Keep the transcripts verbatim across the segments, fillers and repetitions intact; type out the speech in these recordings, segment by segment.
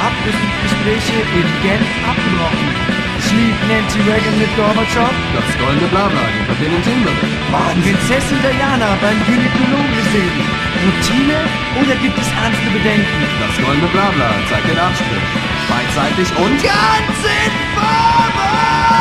müssen die Gespräche in Genf abgebrochen. Schlief Nancy Reagan mit Gorbatschow? Das goldene Blabla, die Verbindung Timberlake. Prinzessin Diana beim Gynäkologen gesehen. Routine oder gibt es ernste Bedenken? Das goldene Blabla zeigt den Abstrich. Beidseitig und ganz in Farbe!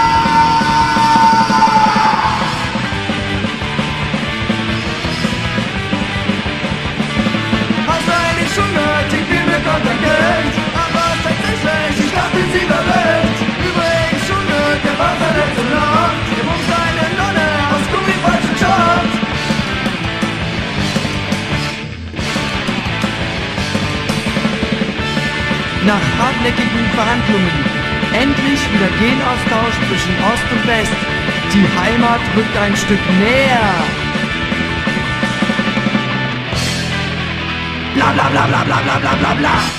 Hast du eigentlich schon gehört, ich bin mir Geld, aber tatsächlich, ich glaub, den Sieger Welt. Übrigens schon gehört, der war der letzte Nacht, der muss seine Nonne aus Gummifalschen Short. Nach hartnäckigen Verhandlungen endlich wieder Genaustausch zwischen Ost und West. Die Heimat rückt ein Stück näher. Bla bla bla bla bla bla bla bla bla.